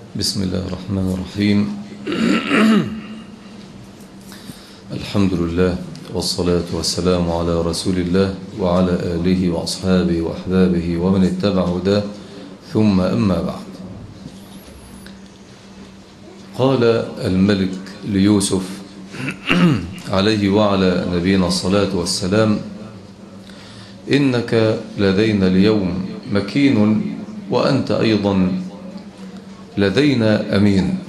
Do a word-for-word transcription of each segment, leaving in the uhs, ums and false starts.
بسم الله الرحمن الرحيم. الحمد لله والصلاة والسلام على رسول الله وعلى آله وأصحابه وأحبابه ومن اتبع هداه، ثم أما بعد. قال الملك ليوسف عليه وعلى نبينا الصلاة والسلام: إنك لدينا اليوم مكين، وأنت أيضا لدينا أمين.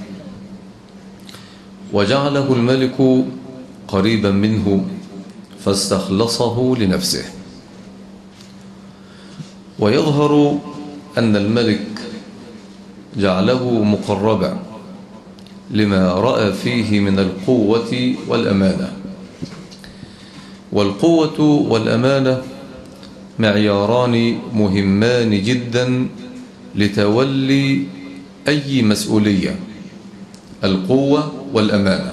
وجعله الملك قريبا منه فاستخلصه لنفسه. ويظهر أن الملك جعله مقربا لما رأى فيه من القوة والأمانة. والقوة والأمانة معياران مهمان جدا لتولي أي مسؤولية، القوة والأمانة.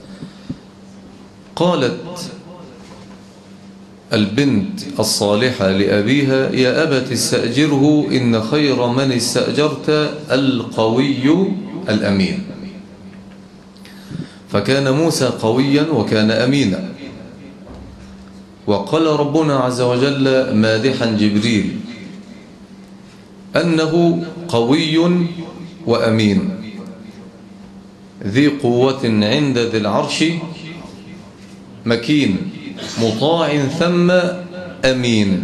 قالت البنت الصالحة لأبيها: يا أبت استأجره إن خير من استأجرت القوي الأمين. فكان موسى قويا وكان أمينا. وقال ربنا عز وجل مادحا جبريل أنه قوي وأمين، ذي قوة عند ذي العرش مكين، مطاع ثم أمين.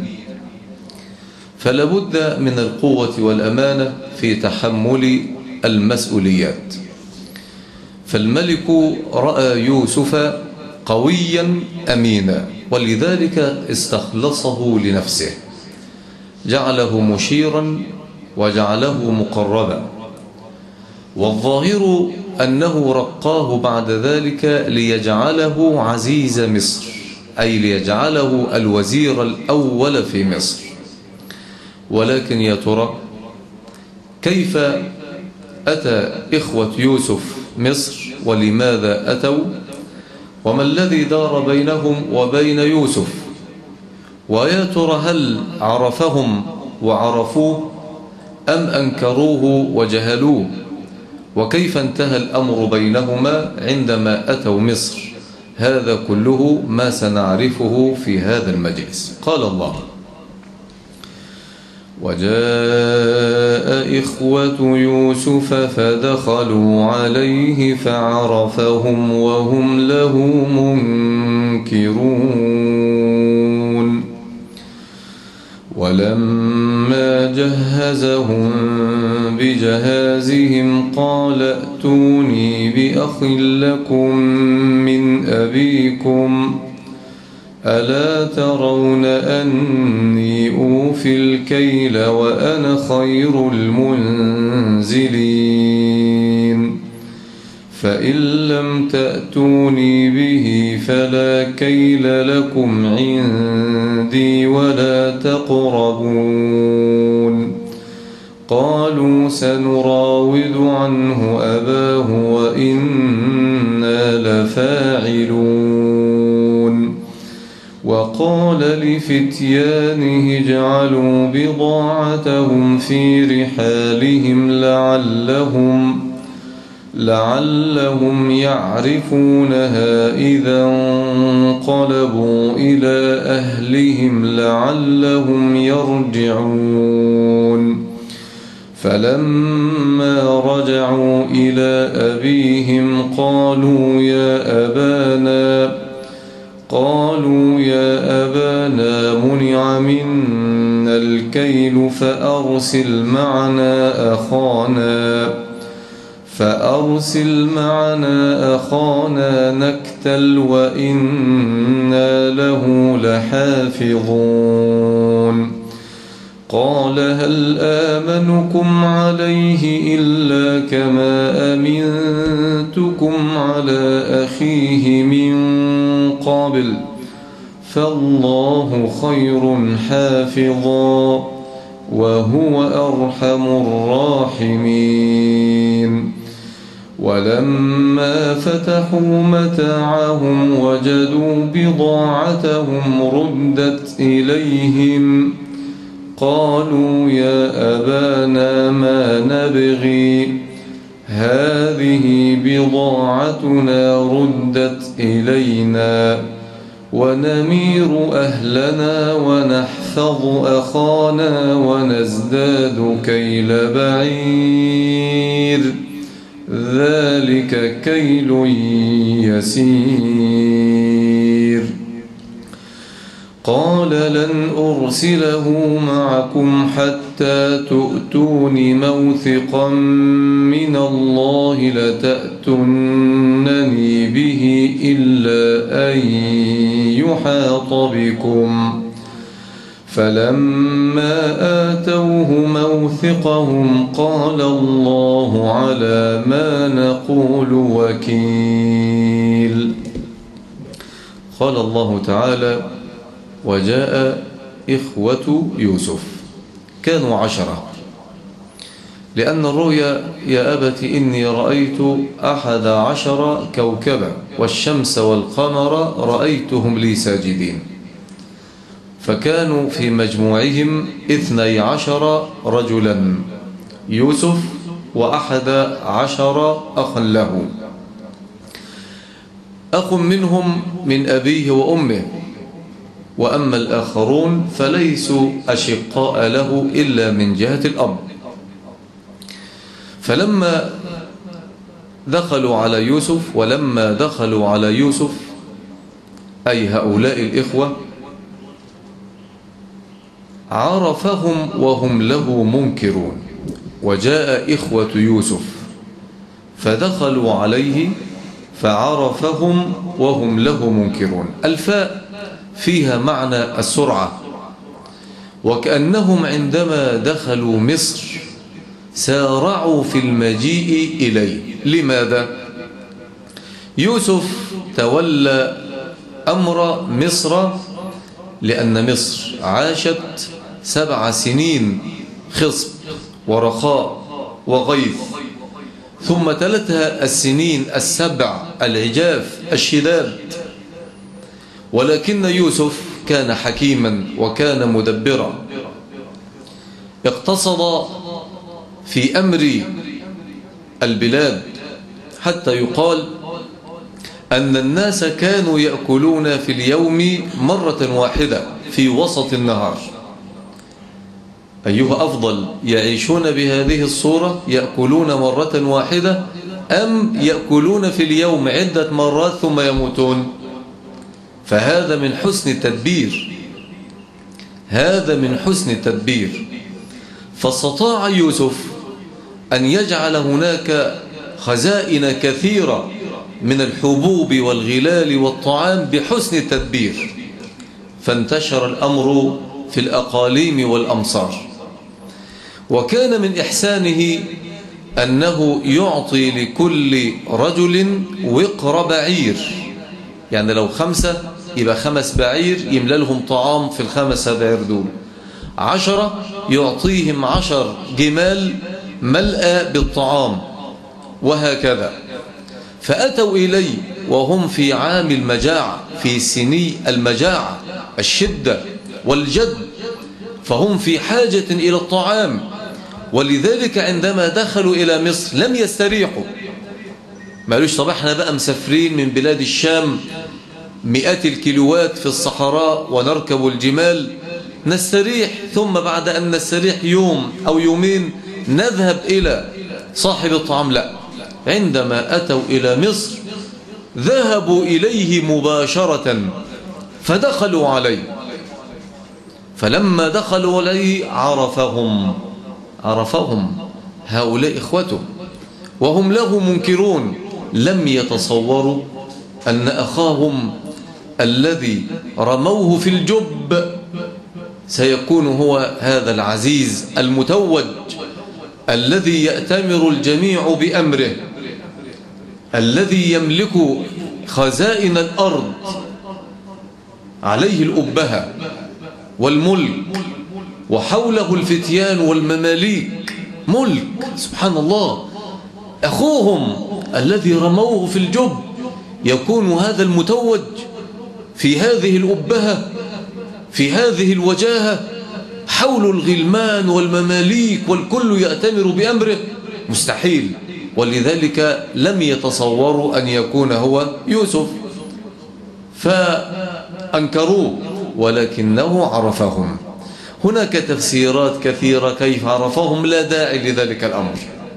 فلابد من القوة والأمانة في تحمل المسؤوليات. فالملك رأى يوسف قويا أمينا، ولذلك استخلصه لنفسه، جعله مشيرا وجعله مقربا. والظاهر أنه رقاه بعد ذلك ليجعله عزيز مصر، أي ليجعله الوزير الأول في مصر. ولكن يا ترى كيف أتى إخوة يوسف مصر، ولماذا أتوا، وما الذي دار بينهم وبين يوسف؟ ويا ترى هل عرفهم وعرفوه أم أنكروه وجهلوه؟ وكيف انتهى الأمر بينهما عندما أتوا مصر؟ هذا كله ما سنعرفه في هذا المجلس. قال الله: وجاء إخوة يوسف فدخلوا عليه فعرفهم وهم له منكرون. ولما جهزهم بجهازهم قال ائتوني بأخ لكم من أبيكم ألا ترون أني أوفي الكيل وأنا خير المنزلين؟ فإن لم تأتوني به فلا كيل لكم عندي ولا تقربون. قالوا سنراود عنه أباه وإنا لفاعلون. وقال لفتيانه اجعلوا بضاعتهم في رحالهم لعلهم لعلهم يعرفونها إذا انقلبوا إلى أهلهم لعلهم يرجعون. فلما رجعوا إلى أبيهم قالوا يا أبانا قالوا يا أبانا منع منا الكيل فأرسل معنا أخانا فأرسل معنا أخانا نكتل وإنا له لحافظون. قال هل آمنكم عليه إلا كما أمنتكم على أخيه من قبل فالله خير حافظا وهو أرحم الراحمين. ولما فتحوا متاعهم وجدوا بضاعتهم ردت إليهم قالوا يا أبانا ما نبغي هذه بضاعتنا ردت إلينا ونمير أهلنا ونحفظ أخانا ونزداد كيل بعير ذلك كيل يسير. قال لن أرسله معكم حتى تؤتون موثقا من الله لتأتونني به إلا أن يحاط بكم. فلما آتوه موثقهم قال الله على ما نقول وكيل. قال الله تعالى: وجاء إخوة يوسف، كانوا عشرة، لأن الرؤيا: يا أبت إني رأيت أحد عشر كوكبا والشمس والقمر رأيتهم لي ساجدين. فكانوا في مجموعهم اثني عشر رجلا، يوسف وأحد عشر أخا له، أخ منهم من أبيه وأمه، وأما الآخرون فليسوا أشقاء له إلا من جهة الأب. فلما دخلوا على يوسف ولما دخلوا على يوسف أي هؤلاء الإخوة عرفهم وهم له منكرون. وجاء إخوة يوسف فدخلوا عليه فعرفهم وهم له منكرون. الفاء فيها معنى السرعة، وكأنهم عندما دخلوا مصر سارعوا في المجيء إليه. لماذا؟ يوسف تولى أمر مصر لأن مصر عاشت سبع سنين خصب ورخاء وغيث، ثم تلتها السنين السبع العجاف الشداد. ولكن يوسف كان حكيما وكان مدبرا، اقتصد في أمر البلاد حتى يقال أن الناس كانوا يأكلون في اليوم مرة واحدة في وسط النهار. أيها أفضل، يعيشون بهذه الصورة يأكلون مرة واحدة أم يأكلون في اليوم عدة مرات ثم يموتون؟ فهذا من حسن التدبير، هذا من حسن التدبير. فاستطاع يوسف أن يجعل هناك خزائن كثيرة من الحبوب والغلال والطعام بحسن التدبير، فانتشر الأمر في الأقاليم والأمصار. وكان من إحسانه أنه يعطي لكل رجل وقر بعير، يعني لو خمسة يبقى خمس بعير يملى لهم طعام في الخمسة بعير دول. عشرة يعطيهم عشر جمال ملأى بالطعام، وهكذا. فأتوا إلي وهم في عام المجاعة، في سني المجاعة الشدة والجد، فهم في حاجة إلى الطعام. ولذلك عندما دخلوا إلى مصر لم يستريحوا، ما قالوش طب احنا بقى مسافرين من بلاد الشام مئات الكيلوات في الصحراء ونركب الجمال نستريح، ثم بعد أن نستريح يوم أو يومين نذهب إلى صاحب الطعام. لا، عندما أتوا إلى مصر ذهبوا إليه مباشرة فدخلوا عليه. فلما دخلوا عليه عرفهم عرفهم هؤلاء إخوته وهم له منكرون، لم يتصوروا أن أخاهم الذي رموه في الجب سيكون هو هذا العزيز المتوج الذي يأتمر الجميع بأمره، الذي يملك خزائن الأرض، عليه الأبهة والملك، وحوله الفتيان والمماليك، ملك. سبحان الله، أخوهم الذي رموه في الجب يكون هذا المتوج في هذه الأبهة، في هذه الوجاهة، حول الغلمان والمماليك والكل يأتمر بأمره. مستحيل. ولذلك لم يتصوروا أن يكون هو يوسف، فأنكروه ولكنه عرفهم. هناك تفسيرات كثيرة كيف عرفهم، لا داعي لذلك الأمر.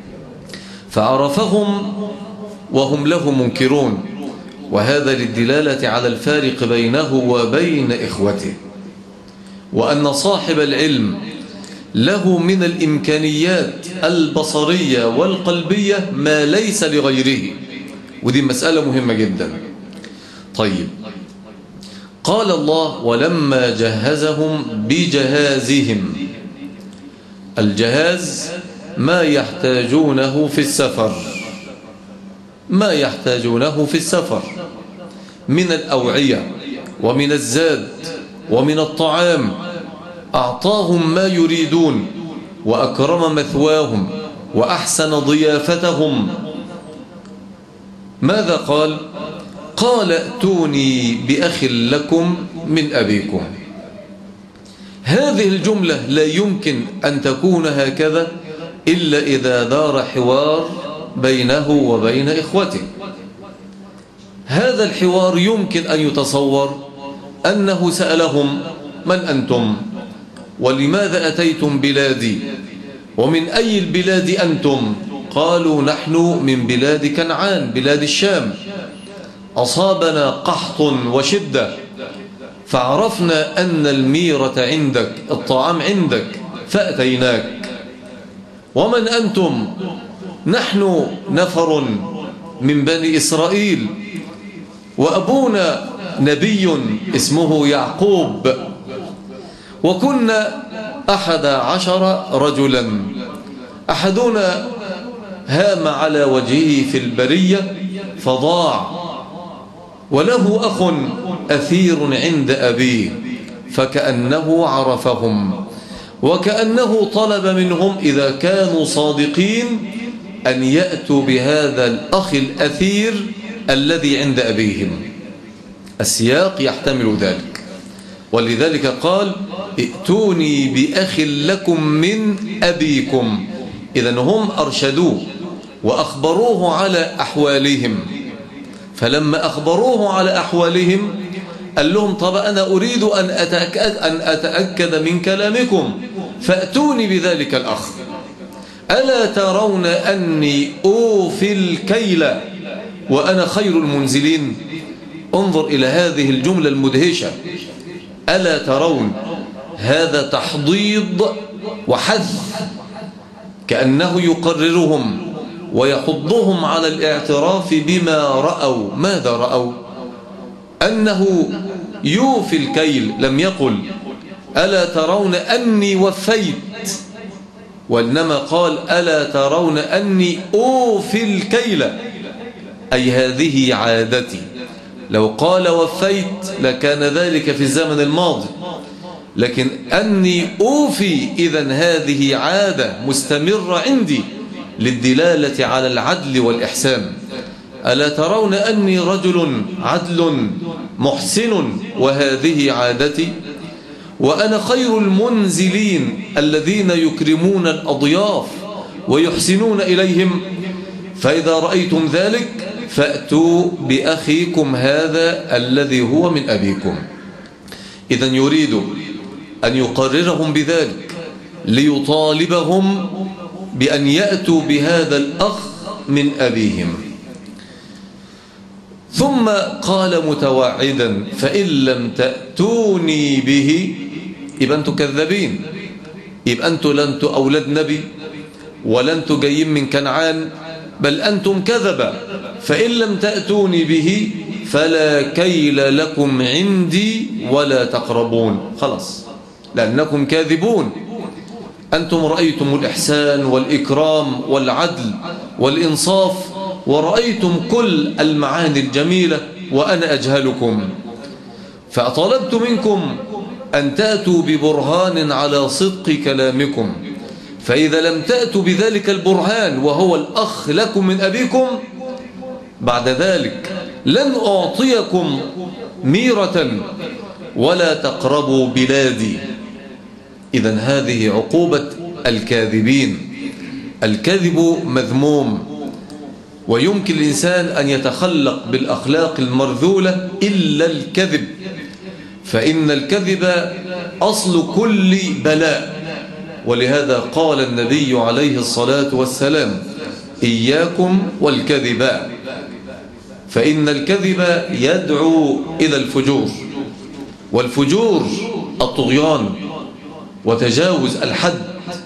فعرفهم وهم له منكرون، وهذا للدلالة على الفارق بينه وبين إخوته، وأن صاحب العلم له من الإمكانيات البصرية والقلبية ما ليس لغيره، ودي مسألة مهمة جدا. طيب، قال الله: ولما جهزهم بجهازهم. الجهاز ما يحتاجونه في السفر، ما يحتاجونه في السفر من الأوعية ومن الزاد ومن الطعام. أعطاهم ما يريدون وأكرم مثواهم وأحسن ضيافتهم. ماذا قال؟ قال: ائتوني بأخ لكم من أبيكم. هذه الجملة لا يمكن أن تكون هكذا إلا إذا دار حوار بينه وبين إخوته. هذا الحوار يمكن أن يتصور أنه سألهم: من أنتم؟ ولماذا أتيتم بلادي؟ ومن أي البلاد أنتم؟ قالوا: نحن من بلاد كنعان، بلاد الشام، أصابنا قحط وشدة، فعرفنا أن الميرة عندك، الطعام عندك، فأتيناك. ومن أنتم؟ نحن نفر من بني إسرائيل، وأبونا نبي اسمه يعقوب، وكنا أحد عشر رجلا، أحدنا هام على وجهه في البرية فضاع، وله أخ أثير عند أبيه، فكأنه عرفهم، وكأنه طلب منهم إذا كانوا صادقين أن يأتوا بهذا الأخ الأثير الذي عند أبيهم. السياق يحتمل ذلك، ولذلك قال: ائتوني بأخ لكم من أبيكم. إذن هم أرشدوه وأخبروه على أحوالهم، فلما أخبروه على أحوالهم قال لهم: طب أنا أريد أن أتأكد, أن أتأكد من كلامكم، فأتوني بذلك الأخ. ألا ترون أني أوفي الكيل وأنا خير المنزلين؟ انظر إلى هذه الجملة المدهشة: ألا ترون. هذا تحضيض وحث، كأنه يقررهم ويحضهم على الاعتراف بما رأوا. ماذا رأوا؟ أنه يوفي الكيل. لم يقل: ألا ترون أني وفيت، وإنما قال: ألا ترون أني أوفي الكيل، أي هذه عادتي. لو قال وفيت لكان ذلك في الزمن الماضي، لكن أني أوفي، إذن هذه عادة مستمرة عندي للدلالة على العدل والإحسان. ألا ترون أني رجل عدل محسن وهذه عادتي؟ وأنا خير المنزلين الذين يكرمون الأضياف ويحسنون إليهم. فإذا رأيتم ذلك فأتوا بأخيكم هذا الذي هو من أبيكم. إذن يريد أن يقررهم بذلك ليطالبهم بأن يأتوا بهذا الأخ من أبيهم. ثم قال متوعدا: فإن لم تأتوني به، يبقى أنتم كذابين، يبقى أنتم لن أولاد نبي ولن جايين من كنعان، بل أنتم كذبة. فإن لم تأتوني به فلا كيل لكم عندي ولا تقربون. خلاص، لأنكم كاذبون. أنتم رأيتم الإحسان والإكرام والعدل والإنصاف، ورأيتم كل المعاني الجميلة، وأنا أجهلكم. فطلبت منكم أن تأتوا ببرهان على صدق كلامكم، فإذا لم تأتوا بذلك البرهان وهو الأخ لكم من أبيكم، بعد ذلك لن أعطيكم ميرة ولا تقربوا بلادي. إذن هذه عقوبة الكاذبين. الكذب مذموم، ويمكن الإنسان أن يتخلق بالأخلاق المرذولة إلا الكذب، فإن الكذب أصل كل بلاء. ولهذا قال النبي عليه الصلاة والسلام: إياكم والكذب، فإن الكذب يدعو إلى الفجور، والفجور الطغيان وتجاوز الحد،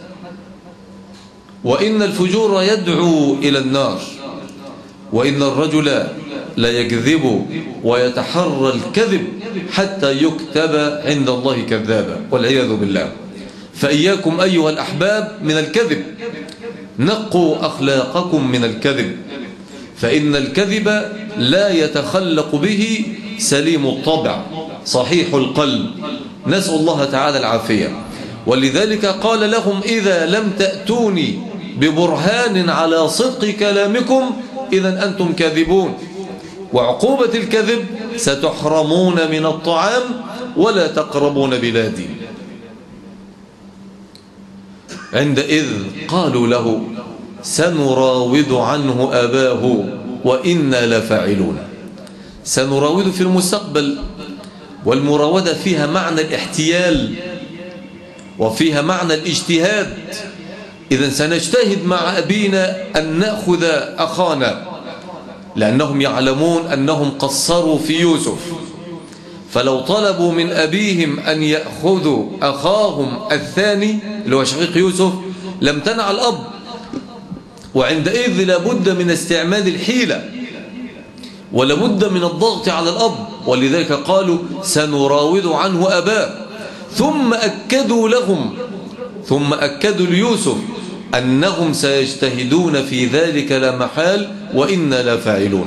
وإن الفجور يدعو إلى النار، وإن الرجل لا يكذب ويتحرى الكذب حتى يكتب عند الله كذابا والعياذ بالله. فإياكم أيها الأحباب من الكذب، نقوا أخلاقكم من الكذب، فإن الكذب لا يتخلق به سليم الطبع صحيح القلب، نسأل الله تعالى العافية. ولذلك قال لهم: إذا لم تأتوني ببرهان على صدق كلامكم إذا أنتم كاذبون، وعقوبة الكذب ستحرمون من الطعام ولا تقربون بلادي. عندئذ قالوا له: سنراود عنه أباه وإنا لفاعلون. سنراود في المستقبل، والمراودة فيها معنى الاحتيال وفيها معنى الاجتهاد. إذن سنجتهد مع أبينا أن نأخذ أخانا، لأنهم يعلمون أنهم قصروا في يوسف، فلو طلبوا من أبيهم أن يأخذوا أخاهم الثاني اللي هو شقيق يوسف لم تنع الأب، وعندئذ لابد من استعمال الحيلة ولابد من الضغط على الأب. ولذلك قالوا: سنراود عنه أباه. ثم أكدوا لهم ثم أكدوا ليوسف أنهم سيجتهدون في ذلك لا محال وإنا لا فاعلون.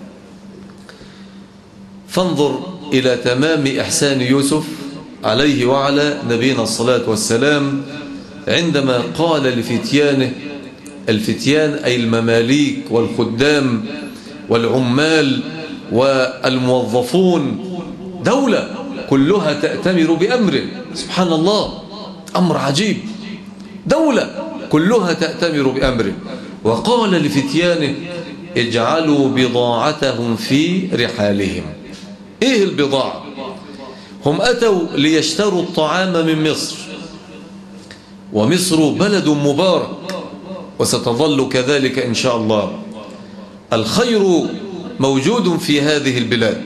فانظر إلى تمام إحسان يوسف عليه وعلى نبينا الصلاة والسلام عندما قال لفتيانه، الفتيان أي المماليك والخدام والعمال والموظفون، دولة كلها تأتمر بأمره، سبحان الله، أمر عجيب، دولة كلها تأتمر بأمره. وقال لفتيانه: اجعلوا بضاعتهم في رحالهم. إيه البضاعة؟ هم أتوا ليشتروا الطعام من مصر، ومصر بلد مبارك وستظل كذلك إن شاء الله، الخير موجود في هذه البلاد.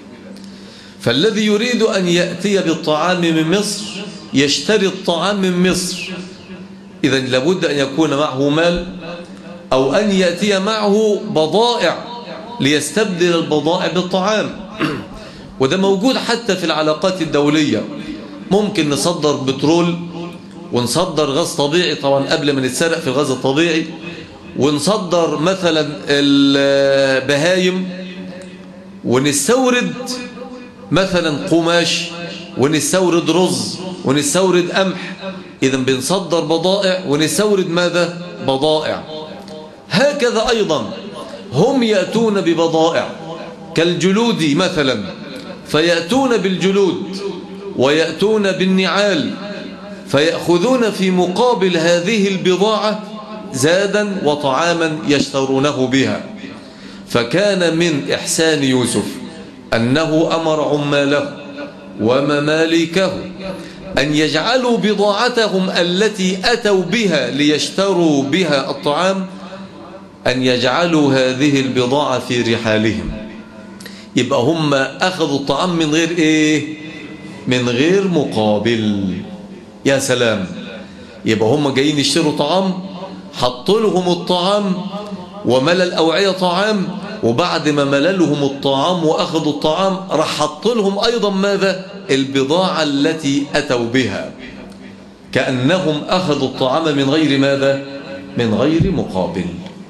فالذي يريد أن يأتي بالطعام من مصر يشتري الطعام من مصر، إذن لابد أن يكون معه مال أو أن يأتي معه بضائع ليستبدل البضائع بالطعام. وده موجود حتى في العلاقات الدولية، ممكن نصدر بترول ونصدر غاز طبيعي، طبعا قبل ما نتسرق في الغاز الطبيعي، ونصدر مثلا البهايم، ونستورد مثلا قماش، ونستورد رز، ونستورد قمح. إذا بنصدر بضائع ونستورد ماذا؟ بضائع. هكذا أيضا هم يأتون ببضائع كالجلود مثلا، فيأتون بالجلود ويأتون بالنعال، فيأخذون في مقابل هذه البضاعة زادا وطعاما يشترونه بها. فكان من إحسان يوسف أنه أمر عماله ومماليكه أن يجعلوا بضاعتهم التي أتوا بها ليشتروا بها الطعام، أن يجعلوا هذه البضاعة في رحالهم. يبقى هم أخذوا الطعام من غير إيه؟ من غير مقابل. يا سلام، يبقى هم جايين يشتروا طعام، حطوا لهم الطعام وملى الأوعية طعام، وبعد ما مللهم الطعام وأخذوا الطعام راح حطوا لهم أيضا ماذا؟ البضاعة التي أتوا بها، كأنهم أخذوا الطعام من غير ماذا؟ من غير مقابل،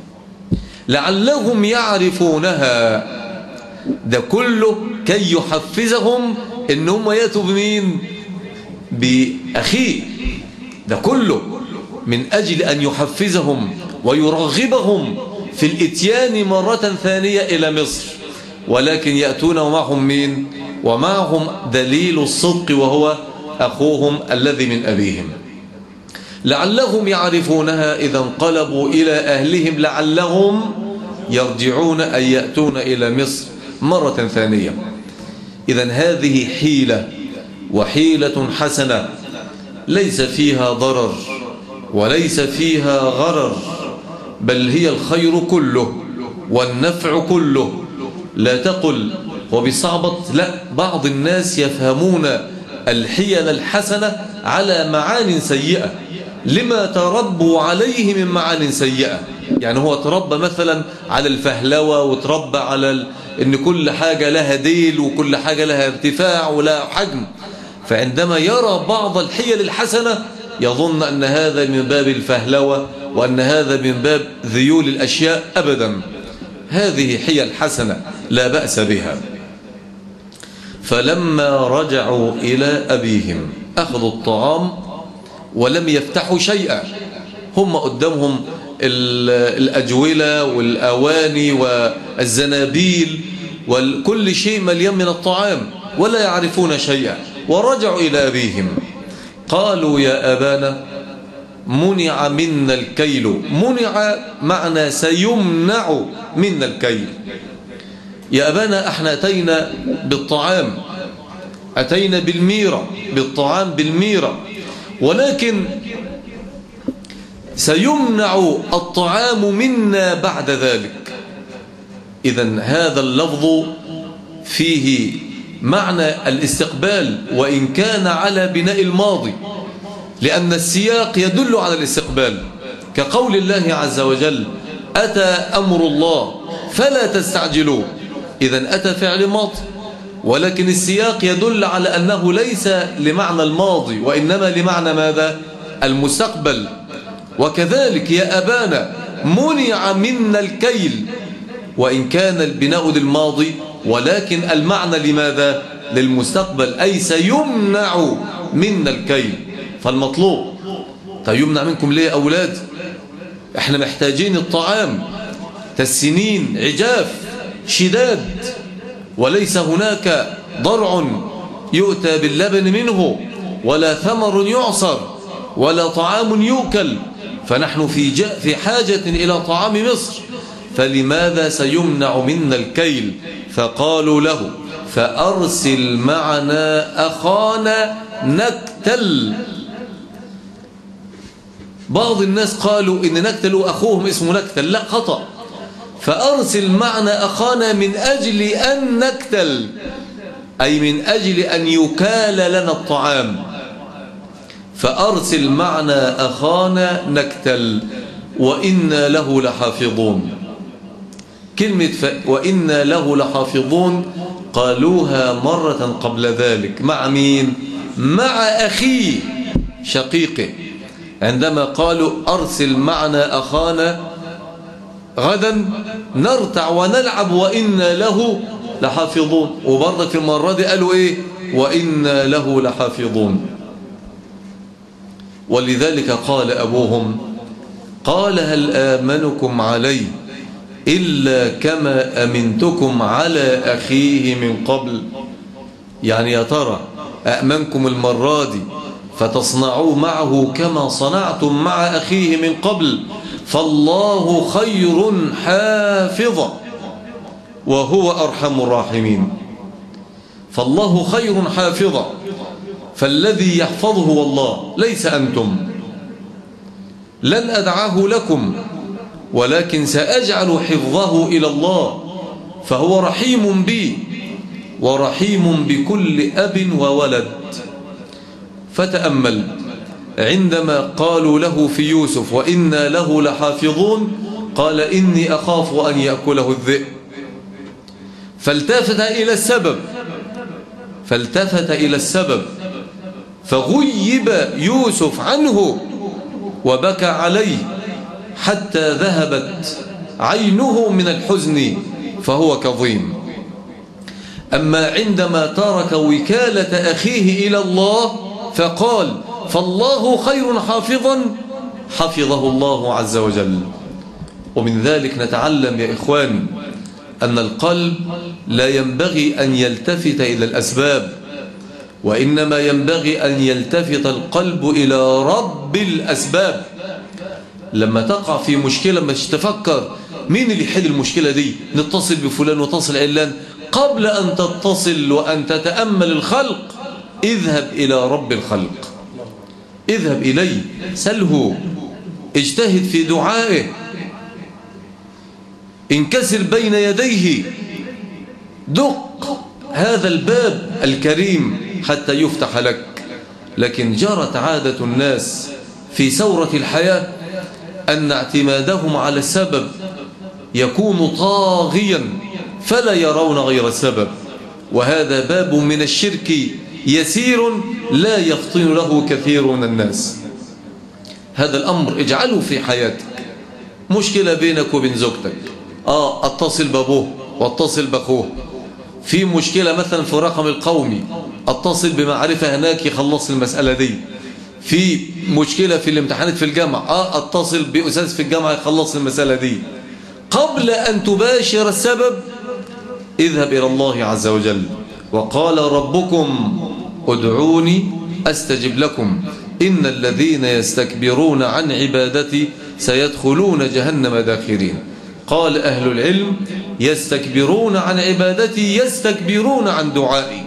لعلهم يعرفونها. ده كله كي يحفزهم إنهم يأتوا بمين؟ بأخيه. ده كله من أجل أن يحفزهم ويرغبهم في الاتيان مرة ثانية إلى مصر، ولكن يأتون ومعهم مين؟ ومعهم دليل الصدق وهو أخوهم الذي من أبيهم. لعلهم يعرفونها إذا انقلبوا إلى أهلهم لعلهم يرجعون أي يأتون إلى مصر مرة ثانية. إذن هذه حيلة، وحيلة حسنة ليس فيها ضرر وليس فيها غرر، بل هي الخير كله والنفع كله. لا تقل وبصعبة، لا، بعض الناس يفهمون الحيل الحسنة على معان سيئة لما تربوا عليه من معان سيئة. يعني هو تربى مثلا على الفهلوة، وتربى على ال... ان كل حاجة لها ديل وكل حاجة لها ارتفاع ولا حجم، فعندما يرى بعض الحيل الحسنة يظن أن هذا من باب الفهلوة وأن هذا من باب ذيول الأشياء. أبدا، هذه حيل حسنة لا بأس بها. فلما رجعوا إلى أبيهم أخذوا الطعام ولم يفتحوا شيئا. هم قدامهم الأجولة والأواني والزنابيل وكل شيء مليان من الطعام ولا يعرفون شيئا. ورجعوا إلى أبيهم قالوا يا أبانا منع منا الكيل. منع معنى سيمنع منا الكيل. يا أبانا احنا أتينا بالطعام، أتينا بالميرة، بالطعام بالميرة، ولكن سيمنع الطعام منا بعد ذلك. إذن هذا اللفظ فيه معنى الاستقبال وإن كان على بناء الماضي، لأن السياق يدل على الاستقبال، كقول الله عز وجل أتى أمر الله فلا تستعجلوه. إذن أتى فعل ماضي، ولكن السياق يدل على أنه ليس لمعنى الماضي وإنما لمعنى ماذا؟ المستقبل. وكذلك يا أبانا منع منا الكيل، وإن كان البناء للماضي ولكن المعنى لماذا؟ للمستقبل، أي سيمنع منا الكيل. فالمطلوب يمنع منكم ليه أولاد؟ احنا محتاجين الطعام، السنين عجاف شداد، وليس هناك ضرع يؤتى باللبن منه ولا ثمر يعصر ولا طعام يؤكل، فنحن في في حاجة إلى طعام مصر، فلماذا سيمنع منا الكيل؟ فقالوا له فأرسل معنا أخانا نكتل. بعض الناس قالوا إن نكتل أخوهم اسمه نكتل، لا، خطأ. فأرسل معنا أخانا من أجل أن نكتل، أي من أجل أن يكال لنا الطعام. فأرسل معنا أخانا نكتل وإنا له لحافظون. كلمة ف... وإنا له لحافظون قالوها مرة قبل ذلك. مع مين؟ مع أخيه شقيقه، عندما قالوا أرسل معنا أخانا غدا نرتع ونلعب وإنا له لحافظون. وبرضك في المرة دي قالوا إيه؟ وإنا له لحافظون. ولذلك قال أبوهم قال هل آمنكم عليه إلا كما أمنتكم على أخيه من قبل. يعني يا ترى أأمنكم المرة دي فتصنعوا معه كما صنعتم مع أخيه من قبل؟ فالله خير حافظا وهو أرحم الراحمين. فالله خير حافظا، فالذي يحفظه هو الله ليس أنتم. لن أدعاه لكم ولكن سأجعل حفظه إلى الله، فهو رحيم بي ورحيم بكل أب وولد. فتأمل عندما قالوا له في يوسف وإنا له لحافظون قال إني أخاف أن يأكله الذئب، فالتفت إلى السبب فالتفت إلى السبب فغيب يوسف عنه وبكى عليه حتى ذهبت عينه من الحزن فهو كظيم. أما عندما ترك وكالة أخيه إلى الله فقال فالله خير حافظا حفظه الله عز وجل. ومن ذلك نتعلم يا إخواني أن القلب لا ينبغي أن يلتفت إلى الأسباب، وإنما ينبغي أن يلتفت القلب إلى رب الأسباب. لما تقع في مشكلة مش تفكر مين اللي يحل المشكلة دي؟ نتصل بفلان وتصل علان. قبل أن تتصل وأن تتأمل الخلق اذهب إلى رب الخلق، اذهب إليه، سله، اجتهد في دعائه، انكسر بين يديه، دق هذا الباب الكريم حتى يفتح لك. لكن جرت عادة الناس في ثورة الحياة أن اعتمادهم على السبب يكون طاغيا فلا يرون غير السبب، وهذا باب من الشرك يسير لا يفطن له كثير من الناس. هذا الأمر اجعله في حياتك. مشكلة بينك وبين زوجتك، آه اتصل بابوه واتصل بأخوه. في مشكلة مثلا في الرقم القومي، اتصل بمعرفة هناك يخلص المسألة دي. في مشكلة في الامتحانات في الجامعة، آه اتصل بأستاذ في الجامعة يخلص المسألة دي. قبل أن تباشر السبب اذهب إلى الله عز وجل. وقال ربكم ادعوني أستجب لكم إن الذين يستكبرون عن عبادتي سيدخلون جهنم داخرين. قال أهل العلم يستكبرون عن عبادتي يستكبرون عن دعائي.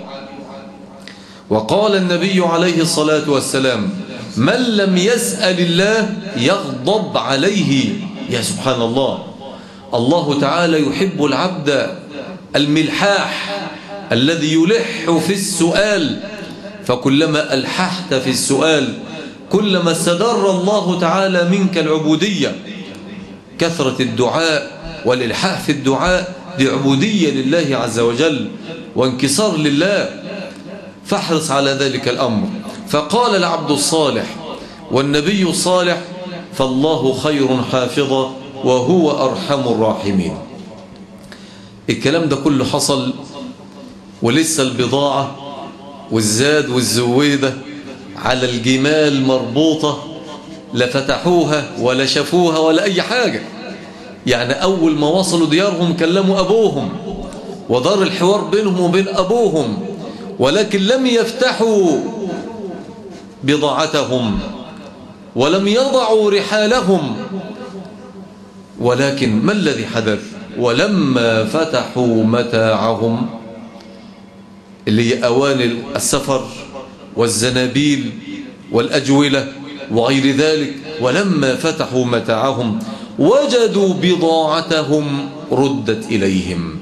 وقال النبي عليه الصلاة والسلام من لم يسأل الله يغضب عليه. يا سبحان الله، الله تعالى يحب العبد الملحاح الذي يلح في السؤال، فكلما ألححت في السؤال كلما استدر الله تعالى منك العبودية. كثرة الدعاء والإلحاح في الدعاء دي عبودية لله عز وجل وانكسار لله، فاحرص على ذلك الأمر. فقال العبد الصالح والنبي الصالح فالله خير حافظا وهو أرحم الراحمين. الكلام ده كله حصل ولسه البضاعة والزاد والزويدة على الجمال مربوطة، لا فتحوها ولا شافوها ولا أي حاجة. يعني أول ما وصلوا ديارهم كلموا أبوهم ودار الحوار بينهم وبين أبوهم، ولكن لم يفتحوا بضاعتهم ولم يضعوا رحالهم. ولكن ما الذي حدث؟ ولما فتحوا متاعهم اللي هي أواني السفر والزنابيل والأجولة وغير ذلك، ولما فتحوا متاعهم وجدوا بضاعتهم ردت إليهم.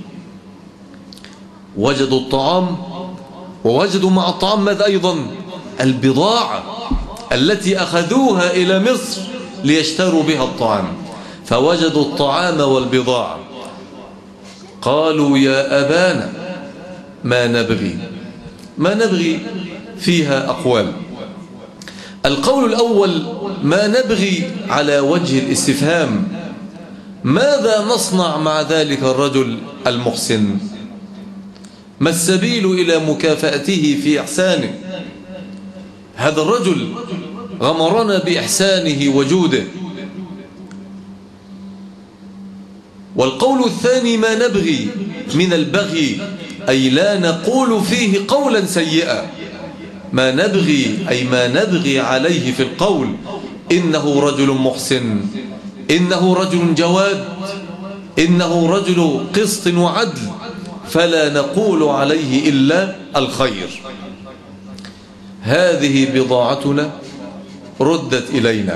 وجدوا الطعام ووجدوا مع الطعام ماذا أيضا؟ البضاعة التي أخذوها إلى مصر ليشتروا بها الطعام. فوجدوا الطعام والبضاعة. قالوا يا أبانا ما نبغي. ما نبغي فيها أقوال. القول الأول ما نبغي على وجه الاستفهام، ماذا نصنع مع ذلك الرجل المحسن؟ ما السبيل إلى مكافأته في إحسانه؟ هذا الرجل غمرنا بإحسانه وجوده. والقول الثاني ما نبغي من البغي، أي لا نقول فيه قولا سيئا. ما نبغي أي ما نبغي عليه في القول إنه رجل محسن، إنه رجل جواد، إنه رجل قسط وعدل، فلا نقول عليه إلا الخير. هذه بضاعتنا ردت إلينا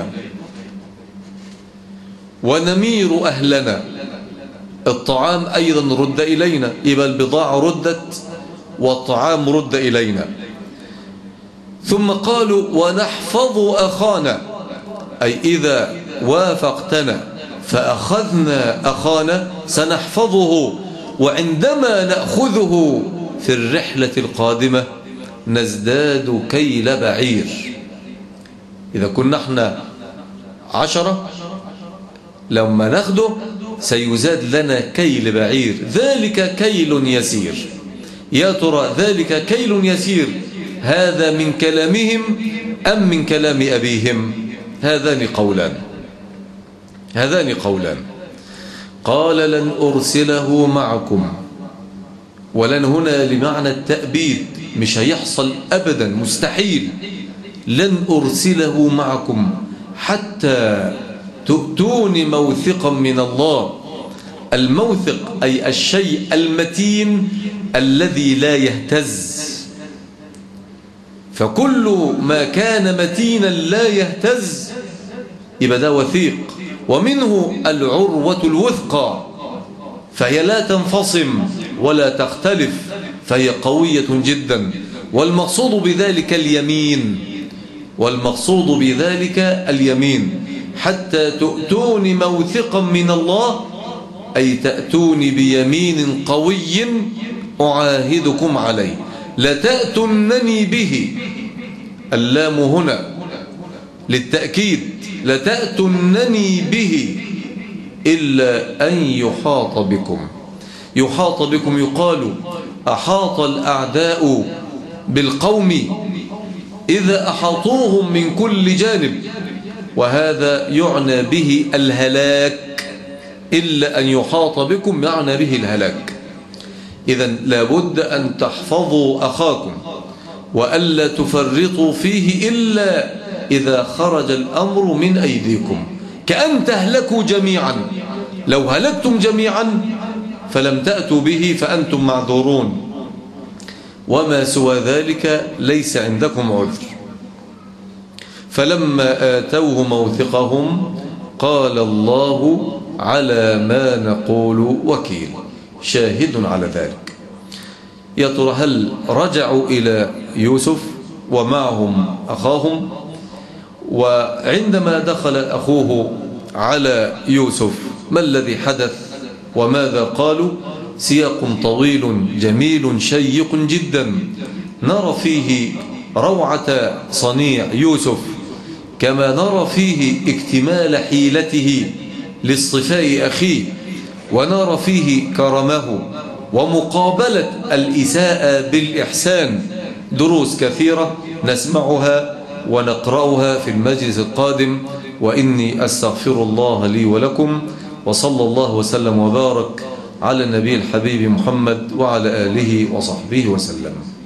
ونمير أهلنا. الطعام أيضا رد إلينا، يبقى البضاعة ردت والطعام رد إلينا. ثم قالوا ونحفظ أخانا، أي إذا وافقتنا فأخذنا أخانا سنحفظه، وعندما نأخذه في الرحلة القادمة نزداد كيل بعير. إذا كنا احنا عشرة لما ناخده سيزاد لنا كيل بعير، ذلك كيل يسير. يا ترى ذلك كيل يسير هذا من كلامهم أم من كلام أبيهم؟ هذان قولان هذان قولان قال لن أرسله معكم، ولن هنا لمعنى التأبيد، مش هيحصل أبدا، مستحيل. لن أرسله معكم حتى تؤتوني موثقا من الله الموثق أي الشيء المتين الذي لا يهتز، فكل ما كان متينا لا يهتز يبقى ده وثيق. ومنه العروة الوثقى، فهي لا تنفصم ولا تختلف، فهي قوية جدا. والمقصود بذلك اليمين، والمقصود بذلك اليمين حتى تؤتوني موثقا من الله، أي تأتوني بيمين قوي أعاهدكم عليه، لتأتونني به، اللام هنا للتأكيد، لتأتونني به إلا أن يحاط بكم. يحاط بكم يقال أحاط الأعداء بالقوم إذا أحاطوهم من كل جانب، وهذا يعنى به الهلاك، إلا أن يحاط بكم يعنى به الهلاك. إذن لابد أن تحفظوا أخاكم وألا تفرطوا فيه إلا إذا خرج الأمر من أيديكم، كأن تهلكوا جميعا. لو هلكتم جميعا فلم تأتوا به فأنتم معذورون، وما سوى ذلك ليس عندكم عذر. فلما آتوه موثقهم قال الله على ما نقول وكيل، شاهد على ذلك. يا ترى هل رجعوا إلى يوسف ومعهم أخاهم؟ وعندما دخل أخوه على يوسف ما الذي حدث وماذا قالوا؟ سياق طويل جميل شيق جدا نرى فيه روعة صنيع يوسف، كما نرى فيه اكتمال حيلته لاصطفاء أخيه، ونرى فيه كرمه ومقابلة الإساءة بالإحسان. دروس كثيرة نسمعها ونقرأها في المجلس القادم، وإني أستغفر الله لي ولكم، وصلى الله وسلم وبارك على النبي الحبيب محمد وعلى آله وصحبه وسلم.